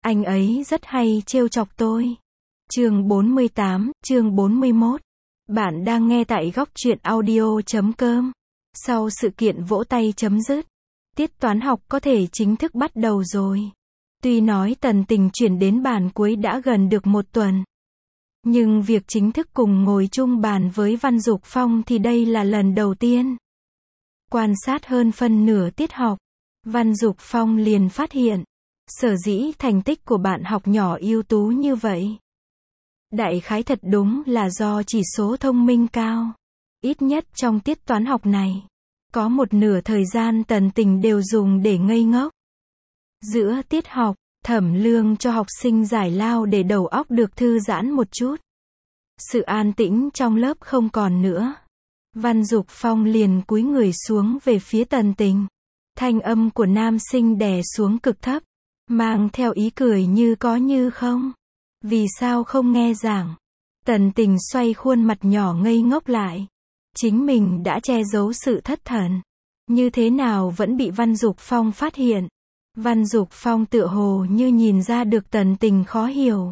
Anh ấy rất hay trêu chọc tôi. Chương 48, chương 41. Bạn đang nghe tại góc truyện audio.com. Sau sự kiện vỗ tay chấm dứt, tiết toán học có thể chính thức bắt đầu rồi. Tuy nói Tần Tình chuyển đến bàn cuối đã gần được một tuần, nhưng việc chính thức cùng ngồi chung bàn với Văn Dục Phong thì đây là lần đầu tiên. Quan sát hơn phân nửa tiết học, Văn Dục Phong liền phát hiện, sở dĩ thành tích của bạn học nhỏ ưu tú như vậy, đại khái thật đúng là do chỉ số thông minh cao. Ít nhất trong tiết toán học này, có một nửa thời gian Tần Tình đều dùng để ngây ngốc. Giữa tiết học, Thẩm Lương cho học sinh giải lao để đầu óc được thư giãn một chút. Sự an tĩnh trong lớp không còn nữa. Văn Dục Phong liền cúi người xuống về phía Tần Tình. Thanh âm của nam sinh đè xuống cực thấp, mang theo ý cười như có như không. Vì sao không nghe giảng? Tần Tình xoay khuôn mặt nhỏ ngây ngốc lại. Chính mình đã che giấu sự thất thần, như thế nào vẫn bị Văn Dục Phong phát hiện. Văn Dục Phong tựa hồ như nhìn ra được Tần Tình khó hiểu.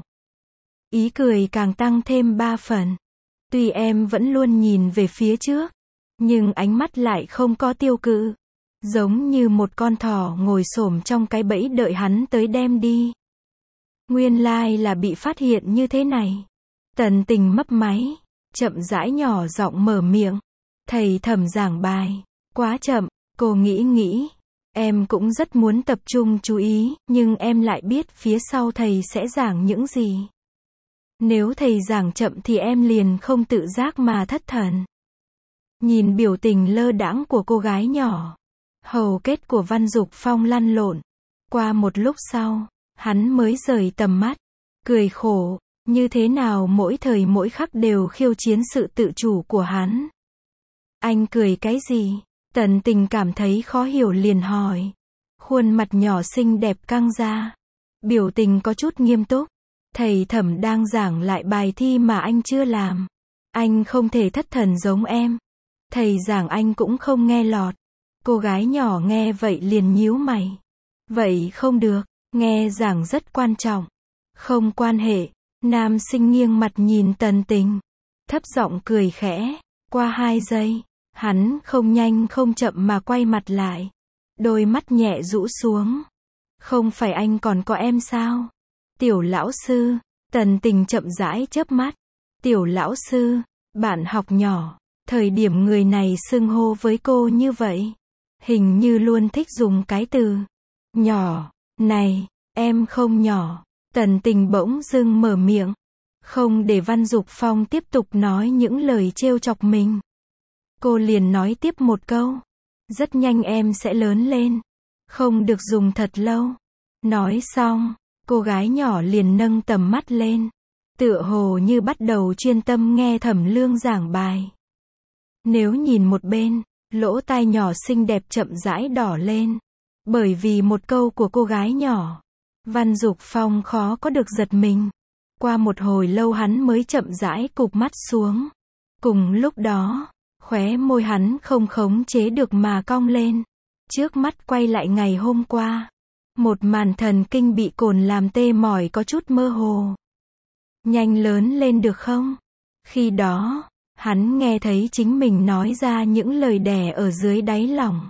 Ý cười càng tăng thêm 3 phần. Tuy em vẫn luôn nhìn về phía trước, nhưng ánh mắt lại không có tiêu cự. Giống như một con thỏ ngồi xổm trong cái bẫy đợi hắn tới đem đi. Nguyên lai là bị phát hiện như thế này. Tần Tình mấp máy, chậm rãi nhỏ giọng mở miệng. Thầy Thẩm giảng bài quá chậm, cô nghĩ. Em cũng rất muốn tập trung chú ý, nhưng em lại biết phía sau thầy sẽ giảng những gì. Nếu thầy giảng chậm thì em liền không tự giác mà thất thần. Nhìn biểu tình lơ đãng của cô gái nhỏ, hầu kết của Văn Dục Phong lăn lộn. Qua một lúc sau, hắn mới rời tầm mắt, cười khổ, như thế nào mỗi thời mỗi khắc đều khiêu chiến sự tự chủ của hắn. Anh cười cái gì? Tần Tình cảm thấy khó hiểu liền hỏi. Khuôn mặt nhỏ xinh đẹp căng ra, biểu tình có chút nghiêm túc. Thầy Thẩm đang giảng lại bài thi mà anh chưa làm. Anh không thể thất thần giống em. Thầy giảng anh cũng không nghe lọt. Cô gái nhỏ nghe vậy liền nhíu mày. Vậy không được, nghe giảng rất quan trọng. Không quan hệ. Nam sinh nghiêng mặt nhìn Tần Tình, thấp giọng cười khẽ. Qua 2 giây, hắn không nhanh không chậm mà quay mặt lại. Đôi mắt nhẹ rũ xuống. Không phải anh còn có em sao? Tiểu lão sư. Tần Tình chậm rãi chớp mắt. Tiểu lão sư, bạn học nhỏ. Thời điểm người này xưng hô với cô như vậy, hình như luôn thích dùng cái từ nhỏ. Này, em không nhỏ. Tần Tình bỗng dưng mở miệng, không để Văn Dục Phong tiếp tục nói những lời trêu chọc mình. Cô liền nói tiếp một câu. Rất nhanh em sẽ lớn lên. Không được dùng thật lâu. Nói xong, cô gái nhỏ liền nâng tầm mắt lên, tựa hồ như bắt đầu chuyên tâm nghe Thẩm Lương giảng bài. Nếu nhìn một bên, lỗ tai nhỏ xinh đẹp chậm rãi đỏ lên. Bởi vì một câu của cô gái nhỏ, Văn Dục Phong khó có được giật mình. Qua một hồi lâu hắn mới chậm rãi cụp mắt xuống. Cùng lúc đó, khóe môi hắn không khống chế được mà cong lên. Trước mắt quay lại ngày hôm qua. Một màn thần kinh bị cồn làm tê mỏi có chút mơ hồ. Nhanh lớn lên được không? Khi đó, hắn nghe thấy chính mình nói ra những lời đè ở dưới đáy lòng.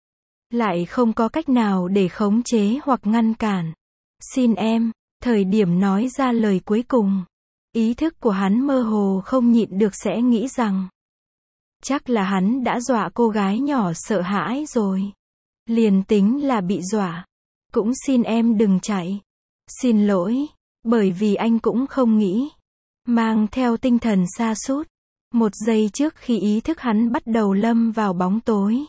Lại không có cách nào để khống chế hoặc ngăn cản. Xin em, thời điểm nói ra lời cuối cùng, ý thức của hắn mơ hồ không nhịn được sẽ nghĩ rằng, chắc là hắn đã dọa cô gái nhỏ sợ hãi rồi. Liền tính là bị dọa, cũng xin em đừng chạy. Xin lỗi, bởi vì anh cũng không nghĩ. Mang theo tinh thần sa sút, một giây trước khi ý thức hắn bắt đầu lâm vào bóng tối,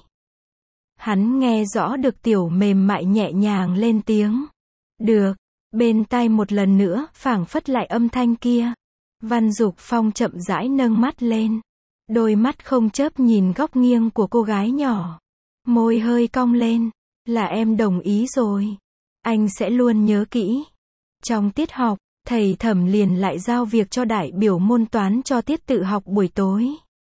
hắn nghe rõ được tiểu mềm mại nhẹ nhàng lên tiếng. Được. Bên tai một lần nữa phảng phất lại âm thanh kia. Văn Dục Phong chậm rãi nâng mắt lên, đôi mắt không chớp nhìn góc nghiêng của cô gái nhỏ. Môi hơi cong lên. Là em đồng ý rồi. Anh sẽ luôn nhớ kỹ. Trong tiết học, thầy Thẩm liền lại giao việc cho đại biểu môn toán cho tiết tự học buổi tối.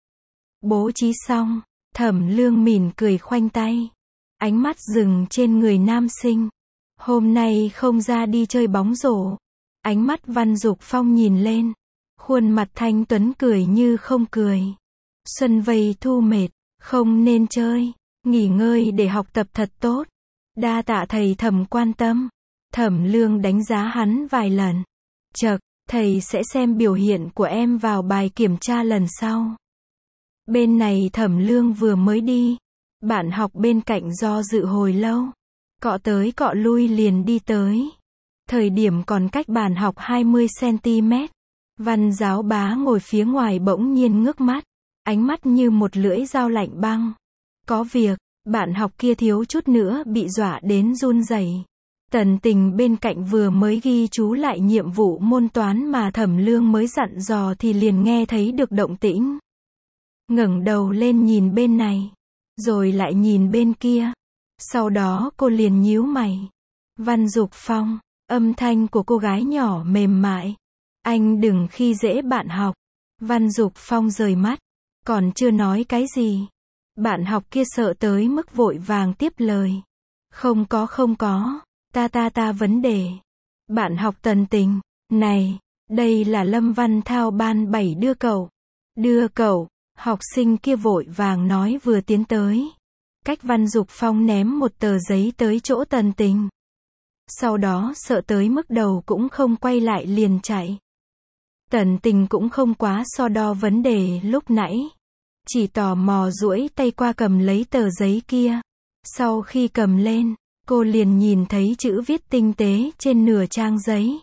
Bố trí xong, Thẩm Lương mỉm cười khoanh tay. Ánh mắt dừng trên người nam sinh. Hôm nay không ra đi chơi bóng rổ. Ánh mắt Văn Dục Phong nhìn lên. Khuôn mặt thanh tuấn cười như không cười. Xuân vây thu mệt, không nên chơi. Nghỉ ngơi để học tập thật tốt. Đa tạ thầy Thẩm quan tâm. Thẩm Lương đánh giá hắn vài lần. Chậc, thầy sẽ xem biểu hiện của em vào bài kiểm tra lần sau. Bên này Thẩm Lương vừa mới đi. Bạn học bên cạnh do dự hồi lâu. Cọ tới cọ lui liền đi tới. Thời điểm còn cách bàn học 20cm. Văn giáo bá ngồi phía ngoài bỗng nhiên ngước mắt. Ánh mắt như một lưỡi dao lạnh băng. Có việc, bạn học kia thiếu chút nữa bị dọa đến run rẩy. Tần Tình bên cạnh vừa mới ghi chú lại nhiệm vụ môn toán mà Thẩm Lương mới dặn dò thì liền nghe thấy được động tĩnh. Ngẩng đầu lên nhìn bên này, rồi lại nhìn bên kia. Sau đó cô liền nhíu mày. Văn Dục Phong, âm thanh của cô gái nhỏ mềm mại. Anh đừng khi dễ bạn học. Văn Dục Phong rời mắt, còn chưa nói cái gì. Bạn học kia sợ tới mức vội vàng tiếp lời. Không có, ta vấn đề. Bạn học Tần Tình, này, đây là Lâm Văn Thao ban 7 đưa cậu. Đưa cậu, học sinh kia vội vàng nói vừa tiến tới. Cách Văn Dục Phong ném một tờ giấy tới chỗ Tần Tình. Sau đó sợ tới mức đầu cũng không quay lại liền chạy. Tần Tình cũng không quá so đo vấn đề lúc nãy. Chỉ tò mò duỗi tay qua cầm lấy tờ giấy kia. Sau khi cầm lên, cô liền nhìn thấy chữ viết tinh tế trên nửa trang giấy.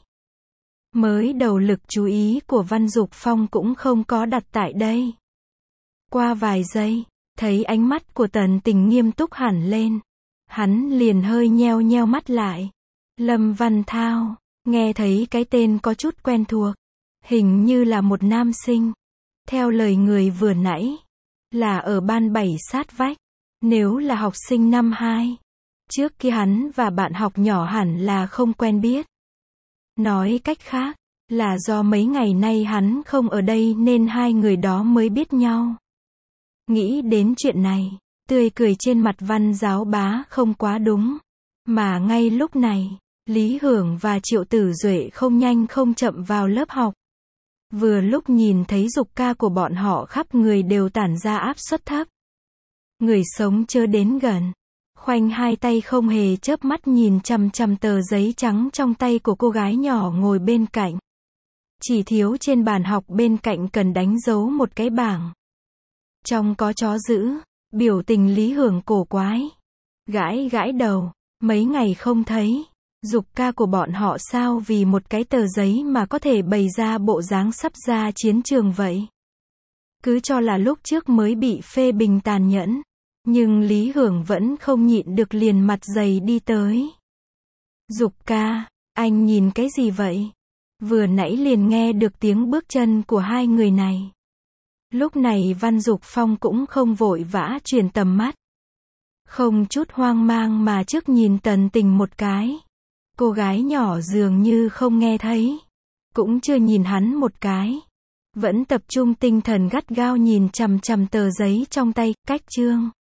Mới đầu lực chú ý của Văn Dục Phong cũng không có đặt tại đây. Qua vài giây, thấy ánh mắt của Tần Tình nghiêm túc hẳn lên. Hắn liền hơi nheo nheo mắt lại. Lâm Văn Thao, nghe thấy cái tên có chút quen thuộc. Hình như là một nam sinh. Theo lời người vừa nãy, là ở ban 7 sát vách. Nếu là học sinh năm 2, trước kia hắn và bạn học nhỏ hẳn là không quen biết. Nói cách khác, là do mấy ngày nay hắn không ở đây nên hai người đó mới biết nhau. Nghĩ đến chuyện này, tươi cười trên mặt Văn giáo bá không quá đúng. Mà ngay lúc này, Lý Hưởng và Triệu Tử Duệ không nhanh không chậm vào lớp học. Vừa lúc nhìn thấy dục ca của bọn họ khắp người đều tản ra áp suất thấp. Người sống chớ đến gần. Khoanh hai tay không hề chớp mắt nhìn chằm chằm tờ giấy trắng trong tay của cô gái nhỏ ngồi bên cạnh. Chỉ thiếu trên bàn học bên cạnh cần đánh dấu một cái bảng. Trong có chó dữ, biểu tình Lý Hưởng cổ quái. Gãi gãi đầu, mấy ngày không thấy. Dục ca của bọn họ sao vì một cái tờ giấy mà có thể bày ra bộ dáng sắp ra chiến trường vậy? Cứ cho là lúc trước mới bị phê bình tàn nhẫn. Nhưng Lý Hưởng vẫn không nhịn được liền mặt dày đi tới. Dục ca, anh nhìn cái gì vậy? Vừa nãy liền nghe được tiếng bước chân của hai người này. Lúc này Văn Dục Phong cũng không vội vã chuyển tầm mắt. Không chút hoang mang mà trước nhìn Tần Tình một cái. Cô gái nhỏ dường như không nghe thấy. Cũng chưa nhìn hắn một cái. Vẫn tập trung tinh thần gắt gao nhìn chằm chằm tờ giấy trong tay, cách chương.